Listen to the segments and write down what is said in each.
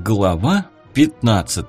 Глава 15.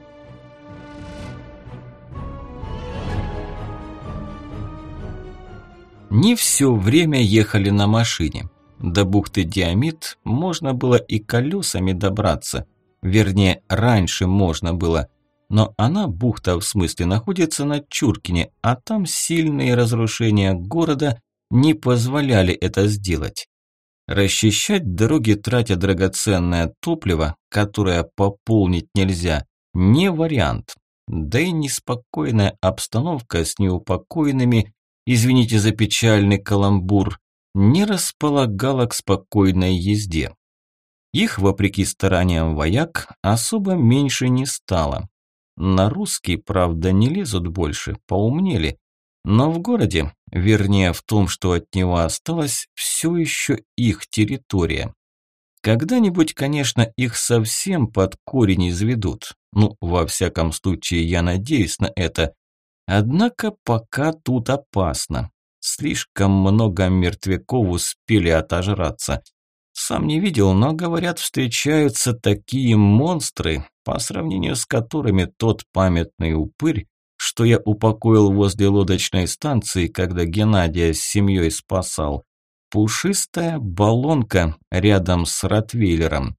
Не все время ехали на машине. До бухты Диамид можно было и колесами добраться. Вернее, раньше можно было. Но она, бухта в смысле, находится на Чуркине, а там сильные разрушения города не позволяли это сделать. Расчищать дороги, тратя драгоценное топливо, которое пополнить нельзя, не вариант. Да и неспокойная обстановка с неупокоенными, извините за печальный каламбур, не располагала к спокойной езде. Их, вопреки стараниям вояк, особо меньше не стало. На русский, правда, не лезут больше, поумнели. Но в городе, вернее в том, что от него осталось, все еще их территория. Когда-нибудь, конечно, их совсем под корень изведут. Ну, во всяком случае, я надеюсь на это. Однако пока тут опасно. Слишком много мертвяков успели отожраться. Сам не видел, но, говорят, встречаются такие монстры, по сравнению с которыми тот памятный упырь, что я упокоил возле лодочной станции, когда Геннадия с семьей спасал. Пушистая баллонка рядом с ротвейлером.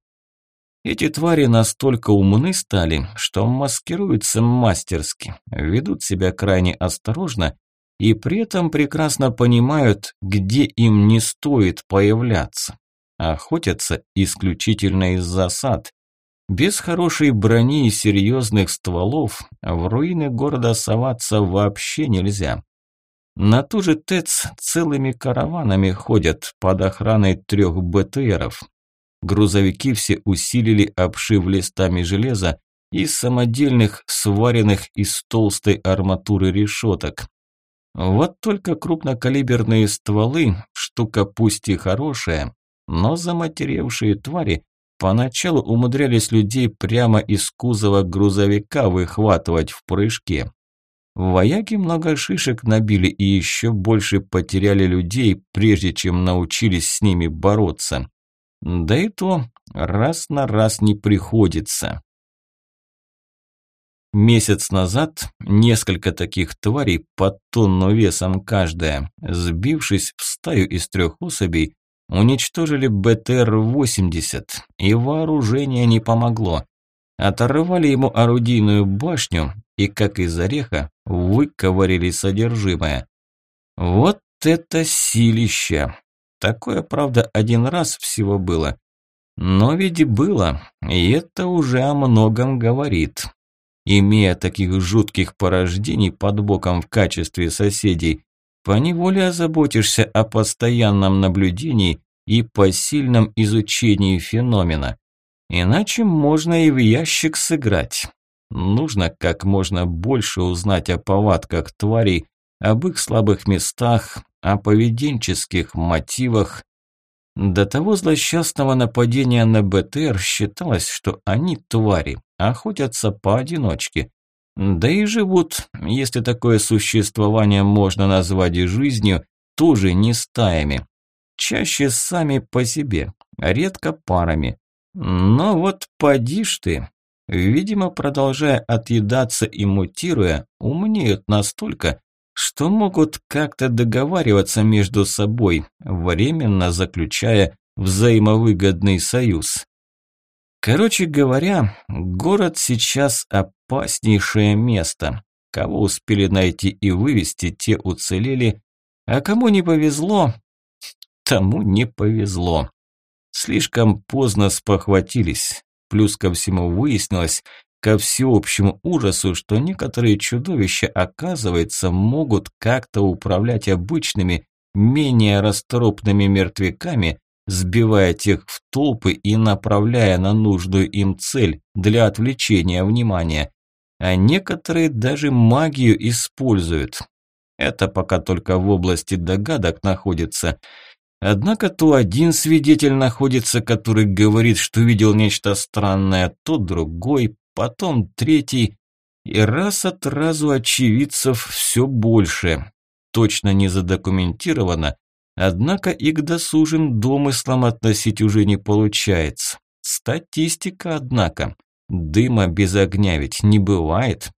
Эти твари настолько умны стали, что маскируются мастерски, ведут себя крайне осторожно и при этом прекрасно понимают, где им не стоит появляться. Охотятся исключительно из засад. Без хорошей брони и серьезных стволов в руины города соваться вообще нельзя. На ту же ТЭЦ целыми караванами ходят под охраной 3 БТРов. Грузовики все усилили, обшив листами железа и самодельных, сваренных из толстой арматуры решеток. Вот только крупнокалиберные стволы, штука пусть и хорошая, но заматеревшие твари поначалу умудрялись людей прямо из кузова грузовика выхватывать в прыжке. Вояки много шишек набили и еще больше потеряли людей, прежде чем научились с ними бороться. Да и то раз на раз не приходится. Месяц назад несколько таких тварей по тонну весом каждая, сбившись в стаю из 3 особей, уничтожили БТР-80, и вооружение не помогло. Оторвали ему орудийную башню и, как из ореха, выковыряли содержимое. Вот это силища! Такое, правда, один раз всего было. Но ведь было, и это уже о многом говорит. Имея таких жутких порождений под боком в качестве соседей, поневоле озаботишься о постоянном наблюдении и посильном изучении феномена. Иначе можно и в ящик сыграть. Нужно как можно больше узнать о повадках тварей, об их слабых местах, о поведенческих мотивах. До того злосчастного нападения на БТР считалось, что они, твари, охотятся поодиночке. Да и живут, если такое существование можно назвать жизнью, тоже не стаями. Чаще сами по себе, редко парами. Но вот поди ж ты. Видимо, продолжая отъедаться и мутируя, умнеют настолько, что могут как-то договариваться между собой, временно заключая взаимовыгодный союз. Короче говоря, город сейчас опаснейшее место. Кого успели найти и вывести, те уцелели, а кому не повезло, тому не повезло. Слишком поздно спохватились. Плюс ко всему выяснилось, ко всеобщему ужасу, что некоторые чудовища, оказывается, могут как-то управлять обычными, менее расторопными мертвяками, сбивая тех в толпы и направляя на нужную им цель для отвлечения внимания. А некоторые даже магию используют. Это пока только в области догадок находится. Однако то один свидетель находится, который говорит, что видел нечто странное, то другой, потом третий, и раз от разу очевидцев все больше. Точно не задокументировано, однако и к досужим домыслам относить уже не получается. Статистика, однако. Дыма без огня ведь не бывает.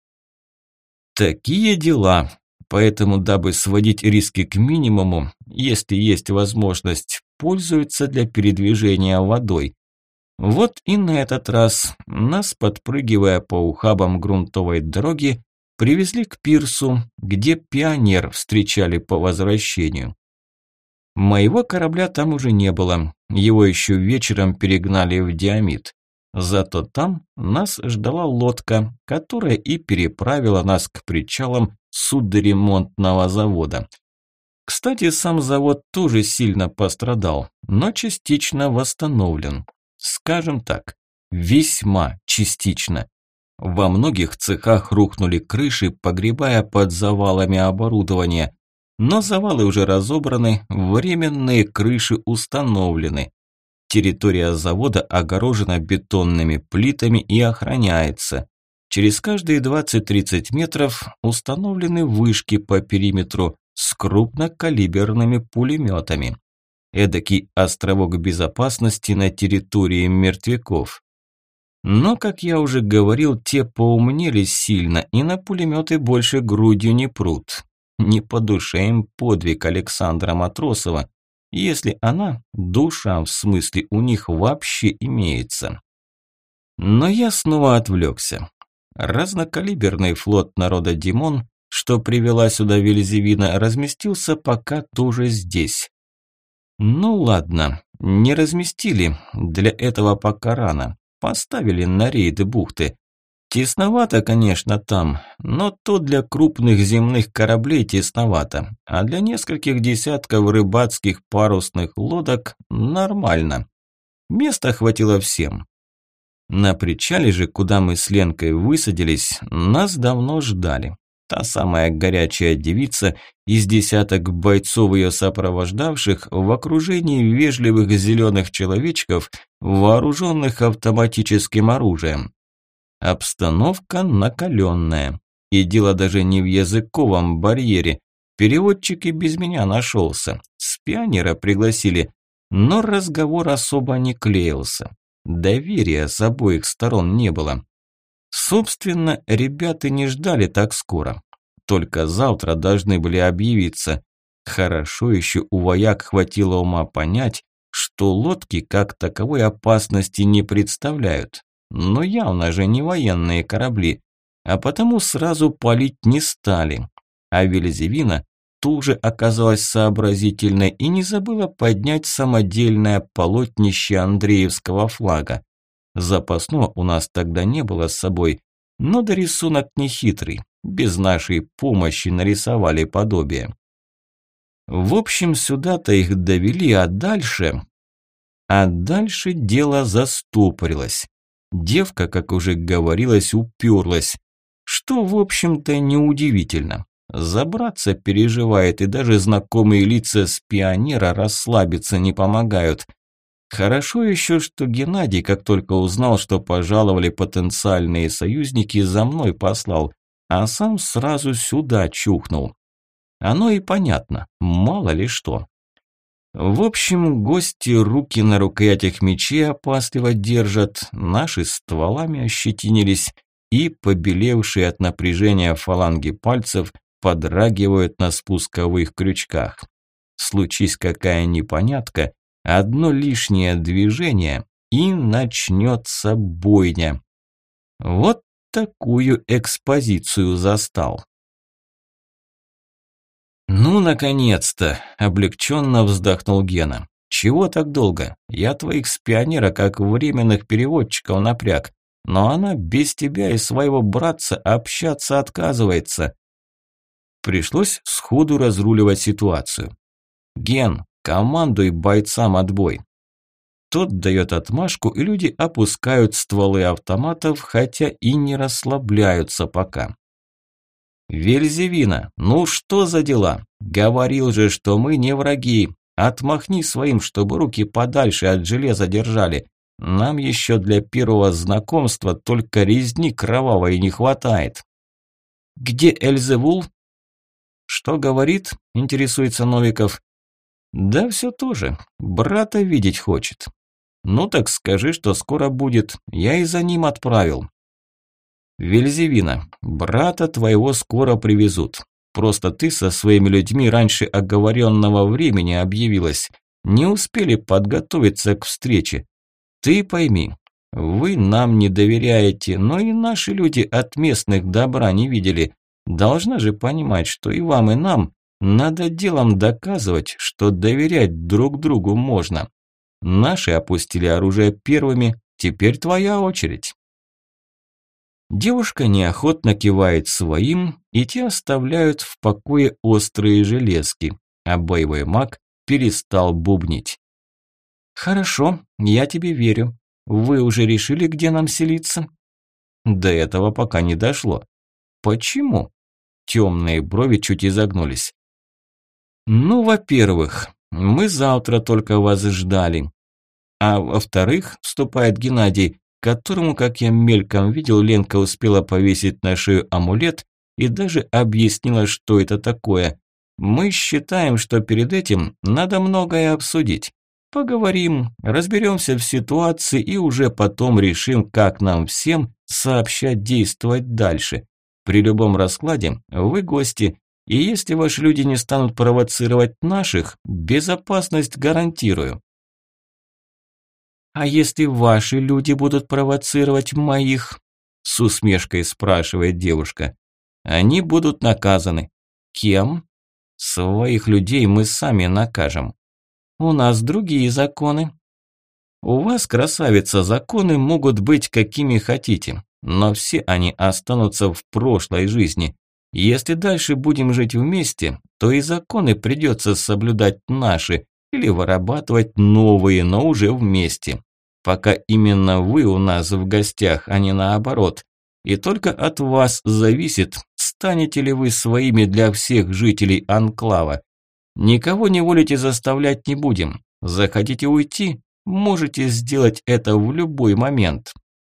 Такие дела. Поэтому, дабы сводить риски к минимуму, если есть возможность, пользуются для передвижения водой. Вот и на этот раз нас, подпрыгивая по ухабам грунтовой дороги, привезли к пирсу, где Пионер встречали по возвращению. Моего корабля там уже не было, его еще вечером перегнали в Диамид. Зато там нас ждала лодка, которая и переправила нас к причалам судоремонтного завода. Кстати, сам завод тоже сильно пострадал, но частично восстановлен. Скажем так, весьма частично. Во многих цехах рухнули крыши, погребая под завалами оборудования. Но завалы уже разобраны, временные крыши установлены. Территория завода огорожена бетонными плитами и охраняется. Через каждые 20-30 метров установлены вышки по периметру с крупнокалиберными пулеметами. Эдакий островок безопасности на территории мертвяков. Но, как я уже говорил, те поумнели сильно и на пулеметы больше грудью не прут. Не по душе им подвиг Александра Матросова, если она, душа в смысле, у них вообще имеется. Но я снова отвлекся. Разнокалиберный флот народа Димон, что привела сюда Вельзевина, разместился пока тоже здесь. Ну ладно, не разместили, для этого пока рано. Поставили на рейды бухты. Тесновато, конечно, там, но то для крупных земных кораблей тесновато, а для нескольких десятков рыбацких парусных лодок нормально. Места хватило всем. На причале же, куда мы с Ленкой высадились, нас давно ждали. Та самая горячая девица из десяток бойцов ее сопровождавших в окружении вежливых зеленых человечков, вооруженных автоматическим оружием. Обстановка накаленная. И дело даже не в языковом барьере. Переводчик и без меня нашелся. С Пионера пригласили, но разговор особо не клеился. Доверия с обоих сторон не было. Собственно, ребята не ждали так скоро. Только завтра должны были объявиться. Хорошо еще у вояк хватило ума понять, что лодки как таковой опасности не представляют. Но явно же не военные корабли, а потому сразу палить не стали. А Вельзевина тоже оказалась сообразительной и не забыла поднять самодельное полотнище Андреевского флага. Запасного у нас тогда не было с собой, но да рисунок нехитрый, без нашей помощи нарисовали подобие. В общем, сюда-то их довели, а дальше дело застопорилось. Девка, как уже говорилось, уперлась, что, в общем-то, неудивительно. Забраться переживает, и даже знакомые лица с Пионера расслабиться не помогают. Хорошо еще, что Геннадий, как только узнал, что пожаловали потенциальные союзники, за мной послал, а сам сразу сюда чухнул. Оно и понятно, мало ли что. В общем, гости руки на рукоятях мечей опасливо держат, наши стволами ощетинились, и побелевшие от напряжения фаланги пальцев подрагивают на спусковых крючках. Случись какая непонятка, одно лишнее движение, и начнется бойня. Вот такую экспозицию застал. «Ну, наконец-то!» – облегченно вздохнул Гена. «Чего так долго? Я твоих с Пионера как временных переводчиков напряг, но она без тебя и своего братца общаться отказывается». Пришлось сходу разруливать ситуацию. «Ген, командуй бойцам отбой». Тот дает отмашку, и люди опускают стволы автоматов, хотя и не расслабляются пока. «Вельзевина, ну что за дела? Говорил же, что мы не враги. Отмахни своим, чтобы руки подальше от железа держали. Нам еще для первого знакомства только резни кровавой не хватает». «Где Эльзевул?» «Что говорит?» – интересуется Новиков. «Да все то же. Брата видеть хочет». Ну так скажи, что скоро будет, я и за ним отправил. Вельзевина, брата твоего скоро привезут. Просто ты со своими людьми раньше оговоренного времени объявилась. Не успели подготовиться к встрече. Ты пойми, вы нам не доверяете, но и наши люди от местных добра не видели. Должна же понимать, что и вам, и нам надо делом доказывать, что доверять друг другу можно. Наши опустили оружие первыми, теперь твоя очередь. Девушка неохотно кивает своим, и те оставляют в покое острые железки, а боевой маг перестал бубнить. «Хорошо, я тебе верю. Вы уже решили, где нам селиться?» До этого пока не дошло. «Почему?» Темные брови чуть изогнулись. «Ну, во-первых, мы завтра только вас ждали. А во-вторых, вступает Геннадий, которому, как я мельком видел, Ленка успела повесить на шею амулет и даже объяснила, что это такое. Мы считаем, что перед этим надо многое обсудить. Поговорим, разберемся в ситуации и уже потом решим, как нам всем сообща действовать дальше. При любом раскладе вы гости, и если ваши люди не станут провоцировать наших, безопасность гарантирую. «А если ваши люди будут провоцировать моих?» С усмешкой спрашивает девушка. «Они будут наказаны». «Кем?» «Своих людей мы сами накажем». «У нас другие законы». «У вас, красавица, законы могут быть какими хотите, но все они останутся в прошлой жизни. Если дальше будем жить вместе, то и законы придется соблюдать наши, или вырабатывать новые, но уже вместе. Пока именно вы у нас в гостях, а не наоборот. И только от вас зависит, станете ли вы своими для всех жителей анклава. Никого не волить и заставлять не будем. Захотите уйти? Можете сделать это в любой момент».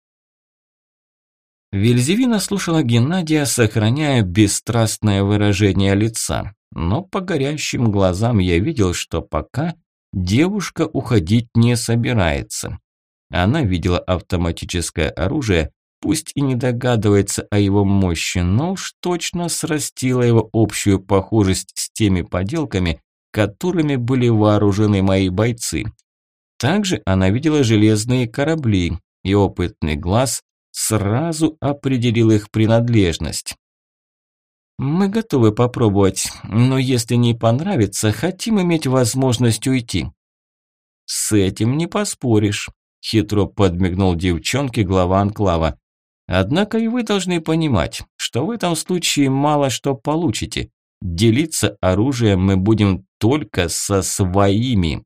Вельзевина слушала Геннадия, сохраняя бесстрастное выражение лица, но по горящим глазам я видел, что пока девушка уходить не собирается. Она видела автоматическое оружие, пусть и не догадывается о его мощи, но уж точно срастила его общую похожесть с теми поделками, которыми были вооружены мои бойцы. Также она видела железные корабли, и опытный глаз сразу определил их принадлежность. «Мы готовы попробовать, но если не понравится, хотим иметь возможность уйти». «С этим не поспоришь», – хитро подмигнул девчонке глава анклава. «Однако и вы должны понимать, что в этом случае мало что получите. Делиться оружием мы будем только со своими».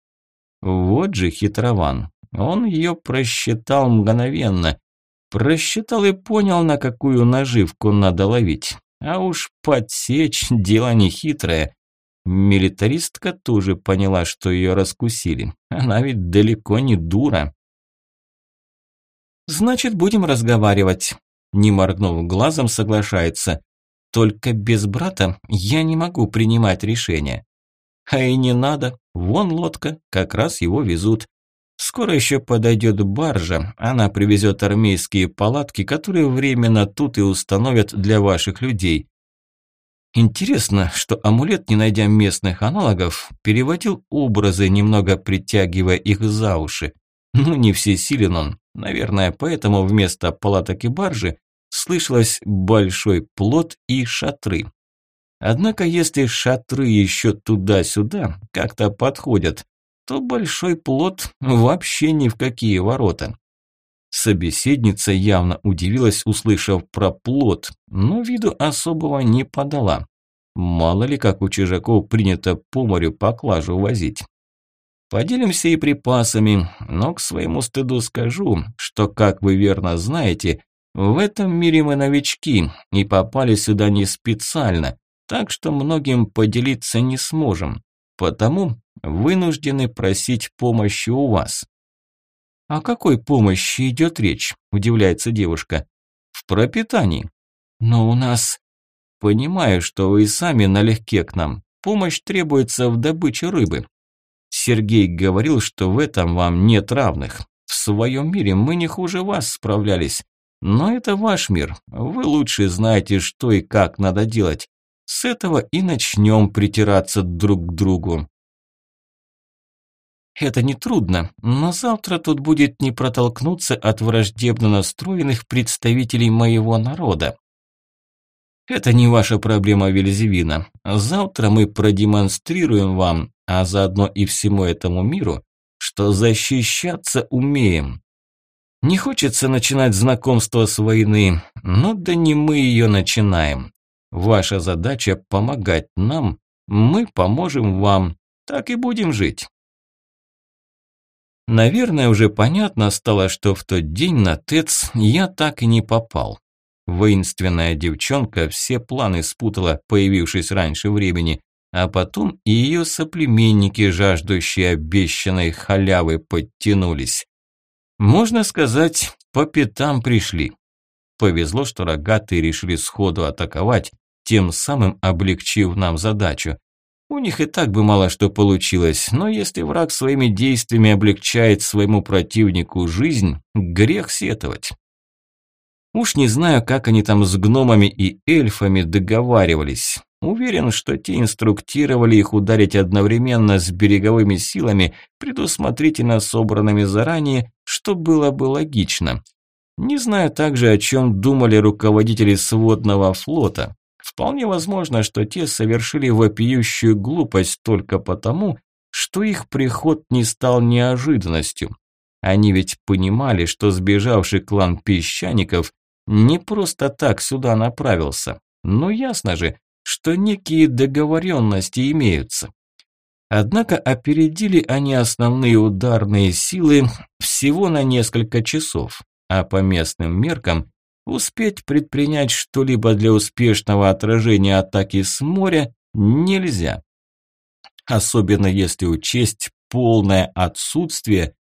Вот же хитрован. Он ее просчитал мгновенно. Просчитал и понял, на какую наживку надо ловить. А уж подсечь – дело нехитрое. Милитаристка тоже поняла, что ее раскусили. Она ведь далеко не дура. «Значит, будем разговаривать», – не моргнув глазом, соглашается. «Только без брата я не могу принимать решения». «А и не надо, вон лодка, как раз его везут. Скоро еще подойдет баржа, она привезет армейские палатки, которые временно тут и установят для ваших людей». Интересно, что амулет, не найдя местных аналогов, переводил образы, немного притягивая их за уши. Ну, не всесилен он. Наверное, поэтому вместо палаток и баржи слышалось большой плот и шатры. Однако, если шатры еще туда-сюда как-то подходят, то большой плот вообще ни в какие ворота. Собеседница явно удивилась, услышав про плот, но виду особого не подала. Мало ли, как у чужаков принято по морю поклажу возить. Поделимся и припасами, но к своему стыду скажу, что, как вы верно знаете, в этом мире мы новички и попали сюда не специально, так что многим поделиться не сможем, потому вынуждены просить помощи у вас». «О какой помощи идет речь?» – удивляется девушка. «В пропитании. Но у нас...» «Понимаю, что вы сами налегке к нам. Помощь требуется в добыче рыбы. Сергей говорил, что в этом вам нет равных. В своем мире мы не хуже вас справлялись. Но это ваш мир. Вы лучше знаете, что и как надо делать. С этого и начнем притираться друг к другу. Это нетрудно, но завтра тут будет не протолкнуться от враждебно настроенных представителей моего народа. Это не ваша проблема, Вельзевина. Завтра мы продемонстрируем вам, а заодно и всему этому миру, что защищаться умеем. Не хочется начинать знакомство с войны, но да не мы ее начинаем. Ваша задача помогать нам, мы поможем вам, так и будем жить. Наверное, уже понятно стало, что в тот день на ТЭЦ я так и не попал. Воинственная девчонка все планы спутала, появившись раньше времени, а потом и ее соплеменники, жаждущие обещанной халявы, подтянулись. Можно сказать, по пятам пришли. Повезло, что рогатые решили сходу атаковать, тем самым облегчив нам задачу. У них и так бы мало что получилось, но если враг своими действиями облегчает своему противнику жизнь, грех сетовать. Уж не знаю, как они там с гномами и эльфами договаривались. Уверен, что те инструктировали их ударить одновременно с береговыми силами, предусмотрительно собранными заранее, что было бы логично. Не знаю также, о чем думали руководители сводного флота. Вполне возможно, что те совершили вопиющую глупость только потому, что их приход не стал неожиданностью. Они ведь понимали, что сбежавший клан песчаников не просто так сюда направился. Но ясно же, что некие договоренности имеются. Однако опередили они основные ударные силы всего на несколько часов, а по местным меркам успеть предпринять что-либо для успешного отражения атаки с моря нельзя. Особенно если учесть полное отсутствие,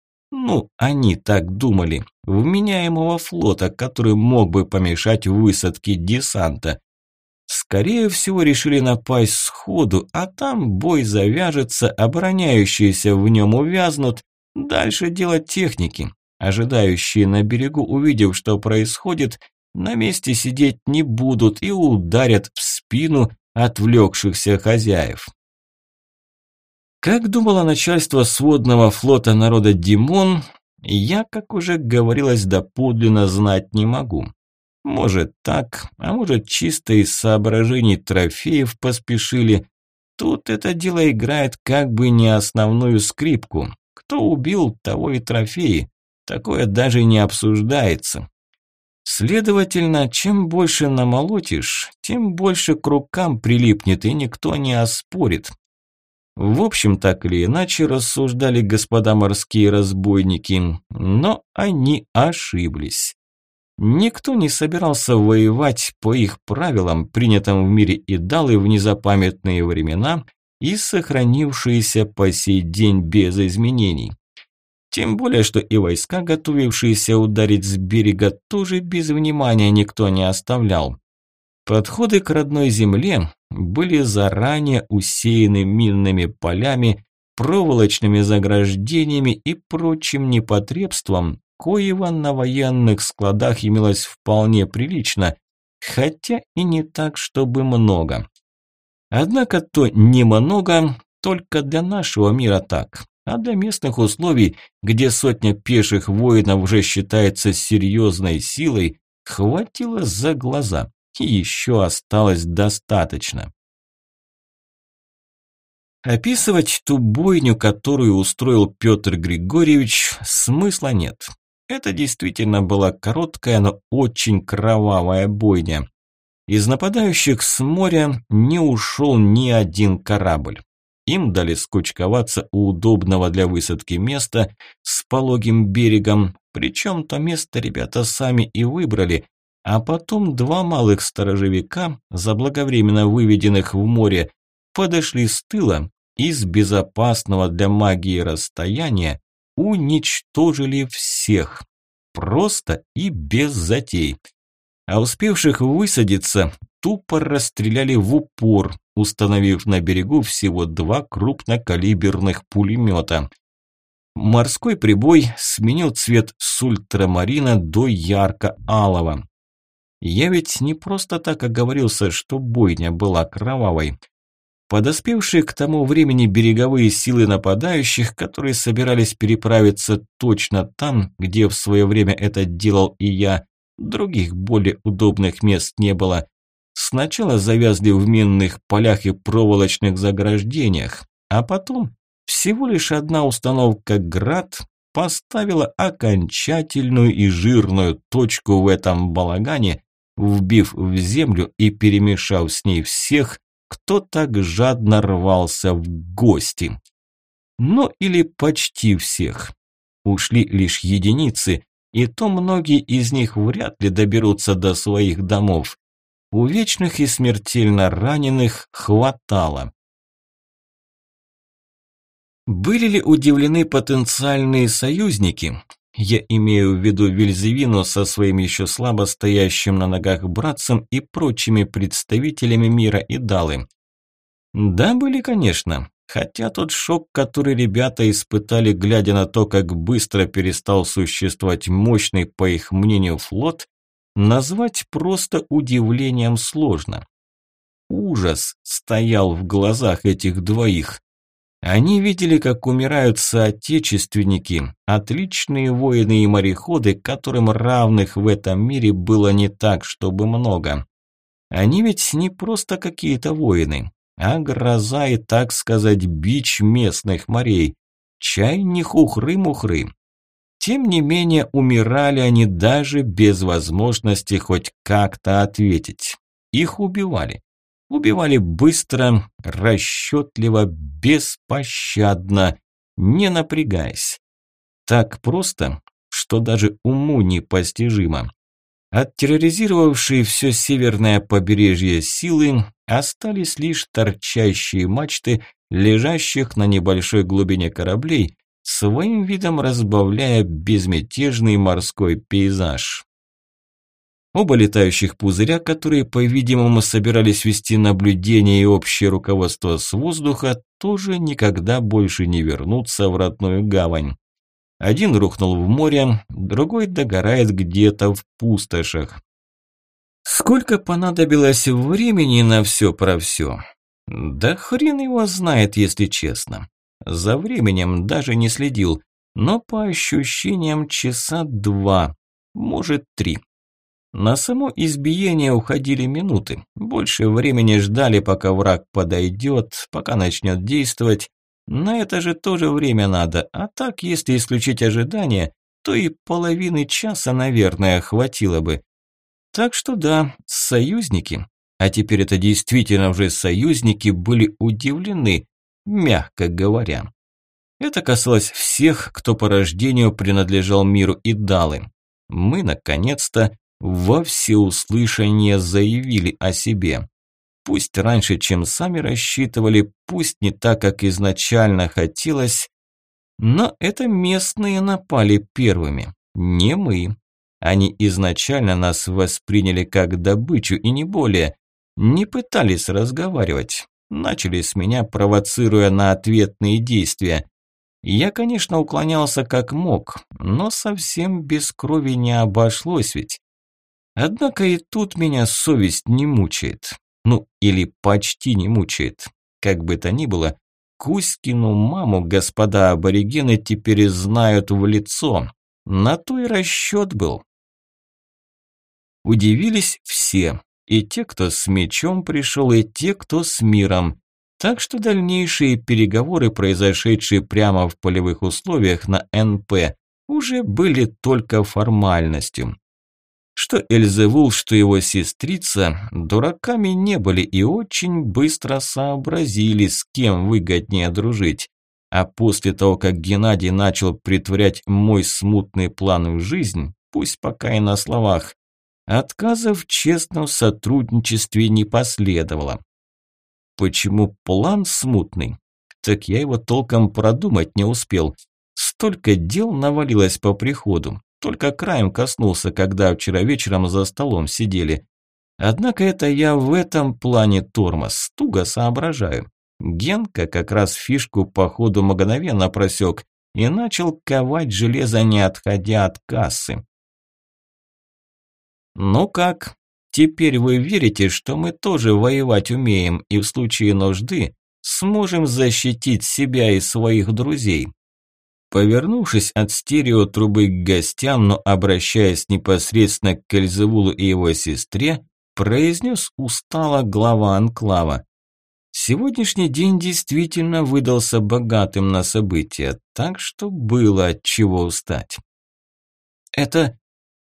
они так думали, вменяемого флота, который мог бы помешать высадке десанта. Скорее всего, решили напасть сходу, а там бой завяжется, обороняющиеся в нем увязнут, дальше дело техники. Ожидающие на берегу, увидев, что происходит, на месте сидеть не будут и ударят в спину отвлекшихся хозяев. Как думало начальство сводного флота народа Димон, я, как уже говорилось, доподлинно знать не могу. Может так, а может чисто из соображений трофеев поспешили. Тут это дело играет как бы не основную скрипку. Кто убил, того и трофеи. Такое даже не обсуждается. Следовательно, чем больше намолотишь, тем больше к рукам прилипнет и никто не оспорит. В общем, так или иначе рассуждали господа морские разбойники, но они ошиблись. Никто не собирался воевать по их правилам, принятым в мире Идалы в незапамятные времена и сохранившиеся по сей день без изменений. Тем более, что и войска, готовившиеся ударить с берега, тоже без внимания никто не оставлял. Подходы к родной земле были заранее усеяны минными полями, проволочными заграждениями и прочим непотребством, коего на военных складах имелось вполне прилично, хотя и не так, чтобы много. Однако то немного только для нашего мира так, а для местных условий, где сотня пеших воинов уже считается серьезной силой, хватило за глаза, и еще осталось достаточно. Описывать ту бойню, которую устроил Петр Григорьевич, смысла нет. Это действительно была короткая, но очень кровавая бойня. Из нападающих с моря не ушел ни один корабль. Им дали скучковаться у удобного для высадки места с пологим берегом, причем то место ребята сами и выбрали, а потом два малых сторожевика, заблаговременно выведенных в море, подошли с тыла и с безопасного для магии расстояния уничтожили всех, просто и без затей. А успевших высадиться тупо расстреляли в упор, установив на берегу всего 2 крупнокалиберных пулемета. Морской прибой сменил цвет с ультрамарина до ярко-алого. Я ведь не просто так оговорился, что бойня была кровавой. Подоспевшие к тому времени береговые силы нападающих, которые собирались переправиться точно там, где в свое время это делал и я, других более удобных мест не было, сначала завязли в минных полях и проволочных заграждениях, а потом всего лишь одна установка «Град» поставила окончательную и жирную точку в этом балагане, вбив в землю и перемешав с ней всех, кто так жадно рвался в гости. Ну или почти всех. Ушли лишь единицы, и то многие из них вряд ли доберутся до своих домов. Увечных и смертельно раненых хватало. Были ли удивлены потенциальные союзники? Я имею в виду Вельзевину со своим еще слабо стоящим на ногах братцем и прочими представителями мира Идалы. Да, были, конечно. Хотя тот шок, который ребята испытали, глядя на то, как быстро перестал существовать мощный, по их мнению, флот, назвать просто удивлением сложно. Ужас стоял в глазах этих двоих. Они видели, как умирают соотечественники, отличные воины и мореходы, которым равных в этом мире было не так, чтобы много. Они ведь не просто какие-то воины, а гроза и, так сказать, бич местных морей. Чай не хухры-мухры. Тем не менее, умирали они даже без возможности хоть как-то ответить. Их убивали. Убивали быстро, расчетливо, беспощадно, не напрягаясь. Так просто, что даже уму непостижимо. Оттерроризировавшие все северное побережье силы остались лишь торчащие мачты, лежащих на небольшой глубине кораблей, своим видом разбавляя безмятежный морской пейзаж. Оба летающих пузыря, которые, по-видимому, собирались вести наблюдение и общее руководство с воздуха, тоже никогда больше не вернутся в родную гавань. Один рухнул в море, другой догорает где-то в пустошах. Сколько понадобилось времени на все про все? Да хрен его знает, если честно. За временем даже не следил, но по ощущениям часа 2, может 3. На само избиение уходили минуты. Больше времени ждали, пока враг подойдет, пока начнет действовать. На это же тоже время надо, а так, если исключить ожидание, то и половины часа, наверное, хватило бы. Так что да, союзники, а теперь это действительно уже союзники, были удивлены, мягко говоря. Это касалось всех, кто по рождению принадлежал миру Идалы. Мы, наконец-то, во всеуслышание заявили о себе. Пусть раньше, чем сами рассчитывали, пусть не так, как изначально хотелось, но это местные напали первыми, не мы. Они изначально нас восприняли как добычу и не более, не пытались разговаривать, начали с меня, провоцируя на ответные действия. Я, конечно, уклонялся как мог, но совсем без крови не обошлось ведь. Однако и тут меня совесть не мучает. Ну, или почти не мучает. Как бы то ни было, Кузькину маму господа аборигены теперь знают в лицо. На то и расчет был. Удивились все. И те, кто с мечом пришел, и те, кто с миром. Так что дальнейшие переговоры, произошедшие прямо в полевых условиях на НП, уже были только формальностью. Что Эльзевул, что его сестрица дураками не были и очень быстро сообразили, с кем выгоднее дружить. А после того, как Геннадий начал претворять мой смутный план в жизнь, пусть пока и на словах, отказа в честном сотрудничестве не последовало. Почему план смутный? Так я его толком продумать не успел. Столько дел навалилось по приходу. Только краем коснулся, когда вчера вечером за столом сидели. Однако это я в этом плане тормоз, туго соображаю. Генка как раз фишку по ходу мгновенно просек и начал ковать железо, не отходя от кассы. «Ну как, теперь вы верите, что мы тоже воевать умеем и в случае нужды сможем защитить себя и своих друзей?» Повернувшись от стереотрубы к гостям, но обращаясь непосредственно к Кельзевулу и его сестре, произнес устало глава анклава. Сегодняшний день действительно выдался богатым на события, так что было от чего устать. Это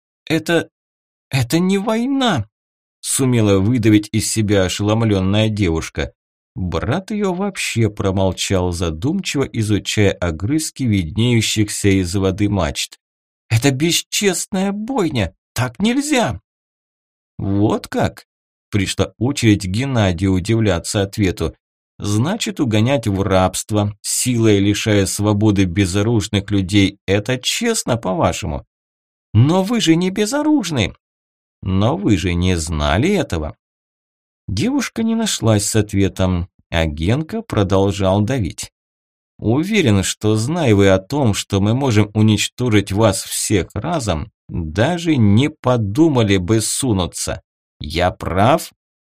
не война, сумела выдавить из себя ошеломленная девушка. Брат ее вообще промолчал, задумчиво изучая огрызки виднеющихся из воды мачт. Это бесчестная бойня, так нельзя. Вот как? Пришла очередь Геннадию удивляться ответу. Значит, угонять в рабство, силой лишая свободы безоружных людей, это честно, по-вашему? Но вы же не безоружны. Но вы же не знали этого. Девушка не нашлась с ответом, а Генка продолжал давить. Уверен, что зная вы о том, что мы можем уничтожить вас всех разом, даже не подумали бы сунуться. Я прав?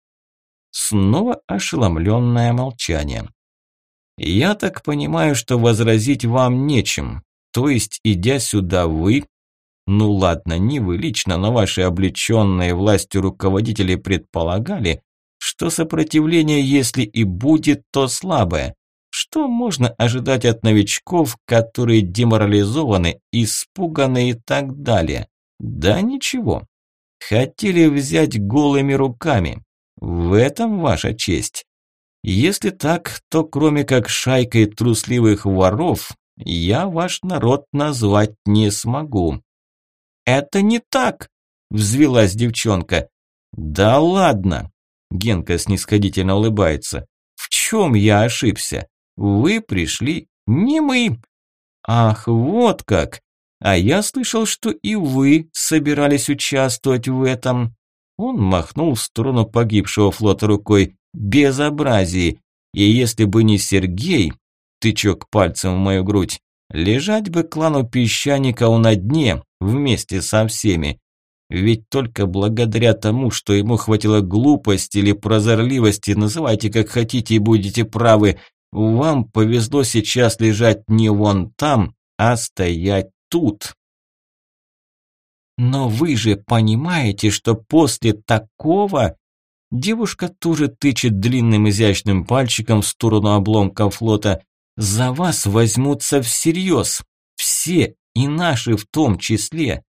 Снова ошеломленное молчание. Я так понимаю, что возразить вам нечем. То есть, идя сюда вы, ну ладно, не вы лично, но ваши облеченные властью руководители предполагали, что сопротивление, если и будет, то слабое. Что можно ожидать от новичков, которые деморализованы, испуганы и так далее? Да ничего. Хотели взять голыми руками. В этом ваша честь. Если так, то кроме как шайкой трусливых воров, я ваш народ назвать не смогу. Это не так, взвилась девчонка. Да ладно, Генка снисходительно улыбается. В чем я ошибся? Вы пришли, не мы. Ах, вот как. А я слышал, что и вы собирались участвовать в этом. Он махнул в сторону погибшего флота рукой. Безобразие. И если бы не Сергей, тычок пальцем в мою грудь, лежать бы клану песчаников на дне вместе со всеми. Ведь только благодаря тому, что ему хватило глупости или прозорливости, называйте как хотите и будете правы, вам повезло сейчас лежать не вон там, а стоять тут. Но вы же понимаете, что после такого... Девушка тоже тычет длинным изящным пальчиком в сторону обломка флота. За вас возьмутся всерьез. Все, и наши в том числе.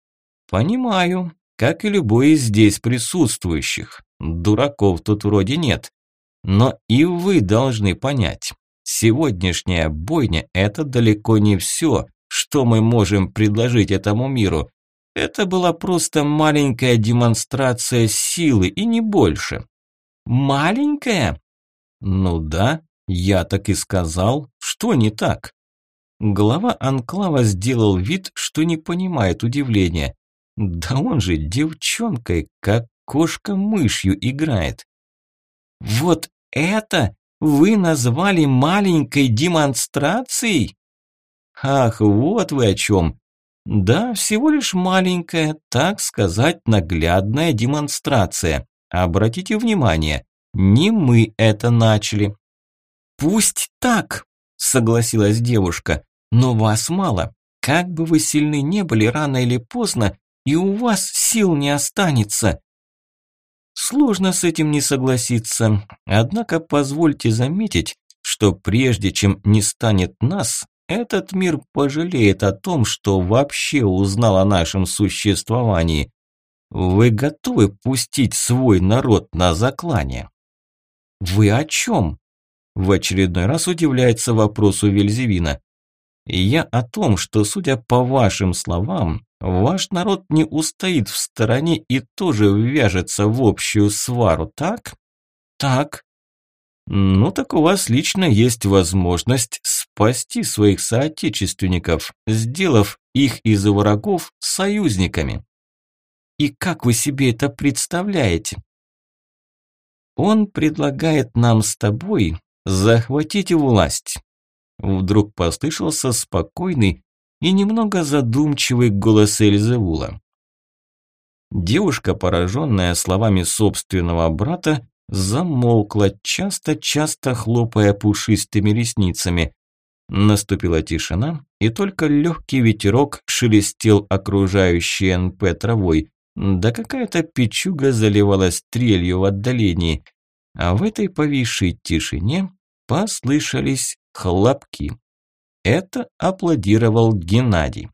Понимаю, как и любой из здесь присутствующих. Дураков тут вроде нет. Но и вы должны понять. Сегодняшняя бойня – это далеко не все, что мы можем предложить этому миру. Это была просто маленькая демонстрация силы и не больше. Маленькая? Ну да, я так и сказал. Что не так? Глава анклава сделал вид, что не понимает удивления. Да он же девчонкой, как кошка мышью играет. Вот это вы назвали маленькой демонстрацией? Ах, вот вы о чем. Да, всего лишь маленькая, так сказать, наглядная демонстрация. Обратите внимание, не мы это начали. Пусть так, согласилась девушка, но вас мало. Как бы вы сильны не были, рано или поздно, и у вас сил не останется. Сложно с этим не согласиться, однако позвольте заметить, что прежде чем не станет нас, этот мир пожалеет о том, что вообще узнал о нашем существовании. Вы готовы пустить свой народ на заклание? Вы о чем? В очередной раз удивляется вопросу Вельзевина. Я о том, что, судя по вашим словам, ваш народ не устоит в стороне и тоже ввяжется в общую свару, так? Так. Ну так у вас лично есть возможность спасти своих соотечественников, сделав их из врагов союзниками. И как вы себе это представляете? Он предлагает нам с тобой захватить власть. Вдруг послышался спокойный и немного задумчивый голос Эльзевула. Девушка, пораженная словами собственного брата, замолкла, часто-часто хлопая пушистыми ресницами. Наступила тишина, и только легкий ветерок шелестел окружающей НП травой, да какая-то печуга заливалась трелью в отдалении. А в этой повисшей тишине послышались хлопки. Это аплодировал Геннадий.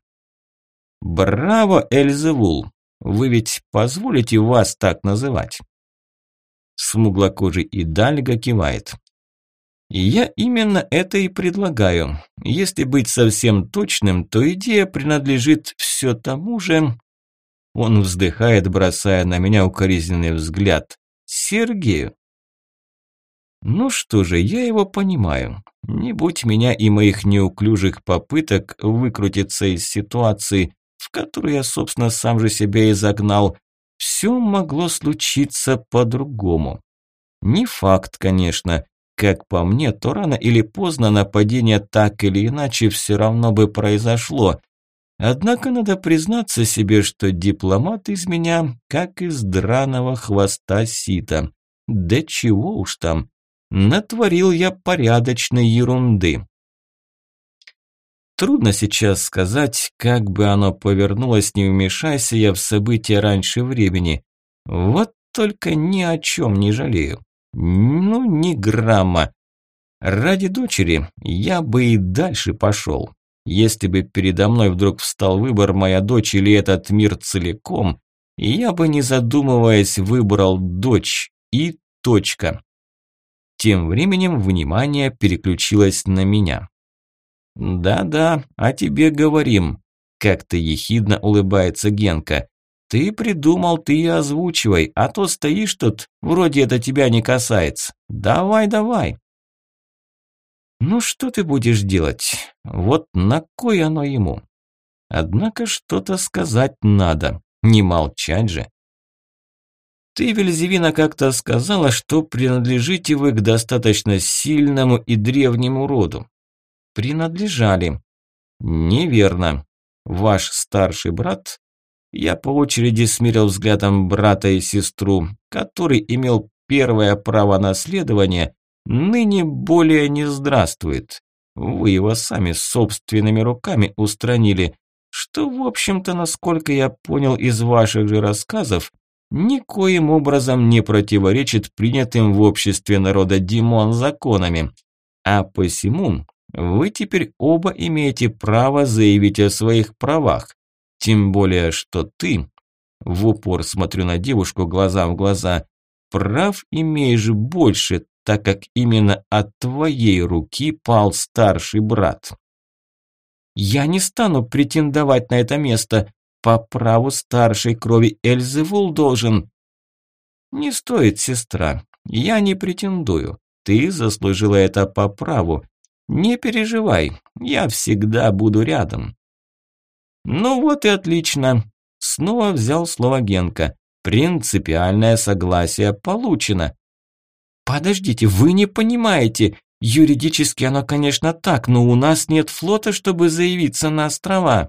«Браво, Эльзевул! Вы ведь позволите вас так называть?» Смуглокожий Идальго кивает. «Я именно это и предлагаю. Если быть совсем точным, то идея принадлежит все тому же...» Он вздыхает, бросая на меня укоризненный взгляд. «Сергею». Ну что же, я его понимаю. Не будь меня и моих неуклюжих попыток выкрутиться из ситуации, в которую я, собственно, сам же себя и загнал, все могло случиться по-другому. Не факт, конечно. Как по мне, то рано или поздно нападение так или иначе все равно бы произошло. Однако надо признаться себе, что дипломат из меня, как из драного хвоста сита. Да чего уж там. Натворил я порядочной ерунды. Трудно сейчас сказать, как бы оно повернулось, не вмешайся я в события раньше времени. Вот только ни о чем не жалею. Ну, ни грамма. Ради дочери я бы и дальше пошел. Если бы передо мной вдруг встал выбор моя дочь или этот мир целиком, я бы, не задумываясь, выбрал дочь и точка. Тем временем внимание переключилось на меня. «Да-да, о тебе говорим», – как-то ехидно улыбается Генка. «Ты придумал, ты и озвучивай, а то стоишь тут, вроде это тебя не касается. Давай, давай». Ну что ты будешь делать? Вот на кой оно ему? Однако что-то сказать надо, не молчать же. Ты, Вельзевина, как-то сказала, что принадлежите вы к достаточно сильному и древнему роду. Принадлежали. Неверно. Ваш старший брат, я по очереди смирил взглядом брата и сестру, который имел первое право наследования, ныне более не здравствует. Вы его сами собственными руками устранили, что, в общем-то, насколько я понял из ваших же рассказов, никоим образом не противоречит принятым в обществе народа Димон законами. А посему вы теперь оба имеете право заявить о своих правах. Тем более, что ты, в упор смотрю на девушку глаза в глаза, прав имеешь больше, так как именно от твоей руки пал старший брат. Я не стану претендовать на это место. По праву старшей крови Эльзевул должен. Не стоит, сестра. Я не претендую. Ты заслужила это по праву. Не переживай, я всегда буду рядом. Ну вот и отлично. Снова взял слово Генка. Принципиальное согласие получено. Подождите, вы не понимаете. Юридически оно, конечно, так, но у нас нет флота, чтобы заявиться на острова.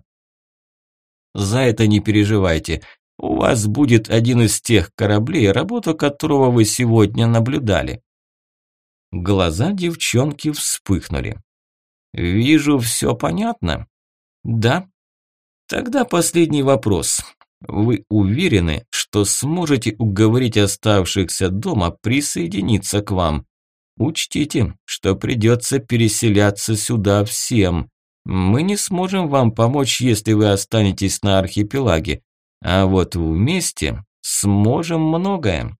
За это не переживайте. У вас будет один из тех кораблей, работу которого вы сегодня наблюдали. Глаза девчонки вспыхнули. Вижу, все понятно. Да. Тогда последний вопрос. Вы уверены, что сможете уговорить оставшихся дома присоединиться к вам? Учтите, что придется переселяться сюда всем. Мы не сможем вам помочь, если вы останетесь на архипелаге. А вот вместе сможем многое.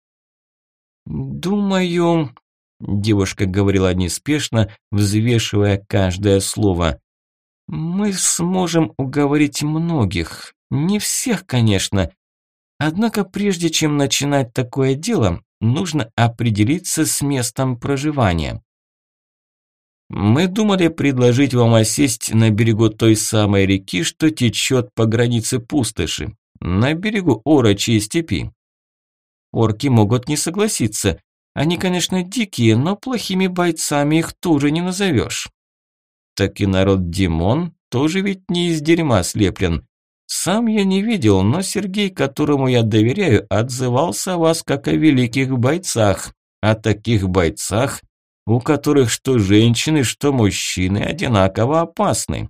Думаю, девушка говорила неспешно, взвешивая каждое слово. Мы сможем уговорить многих. Не всех, конечно. Однако прежде чем начинать такое дело, нужно определиться с местом проживания. Мы думали предложить вам осесть на берегу той самой реки, что течет по границе пустоши. на берегу Орочьей степи. Орки могут не согласиться. Они, конечно, дикие, но плохими бойцами их тоже не назовешь. Так и народ Димон тоже ведь не из дерьма слеплен. Сам я не видел, но Сергей, которому я доверяю, отзывался о вас как о великих бойцах. О таких бойцах, у которых что женщины, что мужчины одинаково опасны.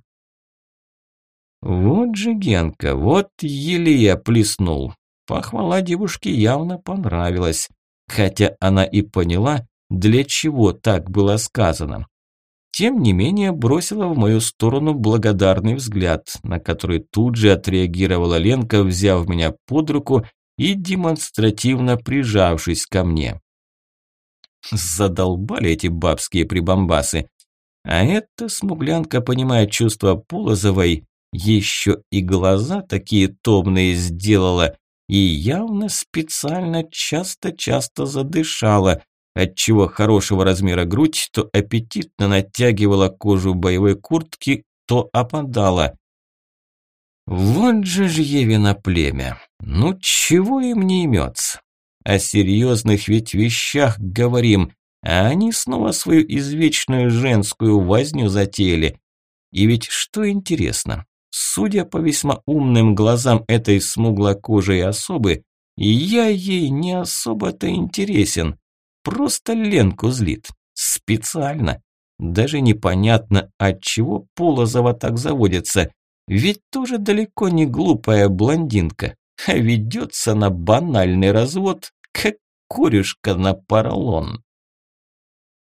Вот же Генка, вот еле я плеснул. Похвала девушке явно понравилась, хотя она и поняла, для чего так было сказано. Тем не менее бросила в мою сторону благодарный взгляд, на который тут же отреагировала Ленка, взяв меня под руку и демонстративно прижавшись ко мне. Задолбали эти бабские прибамбасы. А эта смуглянка, понимая чувства Полозовой, еще и глаза такие томные сделала и явно специально часто-часто задышала, отчего хорошего размера грудь то аппетитно натягивала кожу боевой куртки, то опадала. Вот же ж Евино племя, ну чего им не имется? О серьезных ведь вещах говорим, а они снова свою извечную женскую возню затеяли. И ведь что интересно, судя по весьма умным глазам этой смуглокожей особы, я ей не особо-то интересен. Просто Ленку злит. Специально. Даже непонятно, от чего Полозова так заводится. Ведь тоже далеко не глупая блондинка. А ведется на банальный развод, как корюшка на поролон.